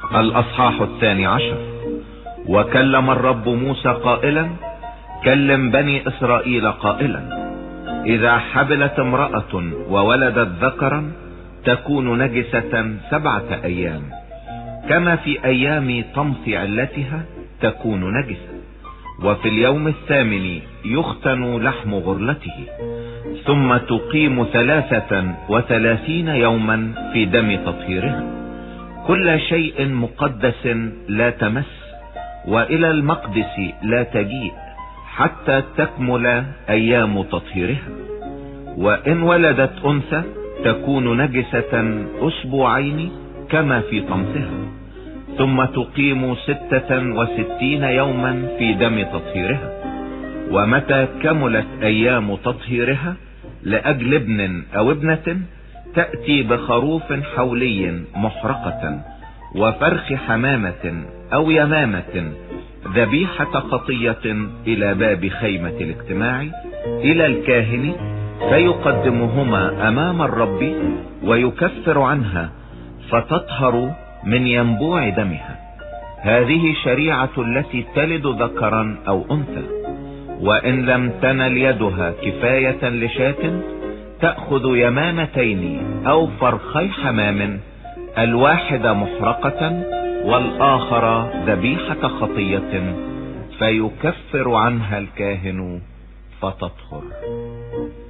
الأصحاح 12. وكلم الرب موسى قائلا: كلم بني إسرائيل قائلا: إذا حبلت امرأة وولدت ذكرا تكون نجسة 7 أيام، كما في أيام طمس علتها تكون نجسة. وفي اليوم 8 يختن لحم غرلته، ثم تقيم 33 يوما في دم تطهيرها. كل شيء مقدس لا تمس، وإلى المقدس لا تجيء حتى تكمل أيام تطهيرها. وإن ولدت أنثى تكون نجسة 2 أسبوعين كما في طمسها، ثم تقيم 66 يوما في دم تطهيرها. ومتى كملت أيام تطهيرها لأجل ابن أو ابنة تأتي بخروف حولي محرقة وفرخ حمامة أو يمامة ذبيحة خطية إلى باب خيمة الاجتماع إلى الكاهن، فيقدمهما أمام الرب ويكفر عنها فتطهر من ينبوع دمها. هذه شريعة التي تلد ذكرا أو أنثى. وإن لم تنل يدها كفاية لشاة تأخذ يمامتين أو فرخي حمام، الواحدة محرقة والآخر ذبيحة خطية، فيكفر عنها الكاهن فتطهر.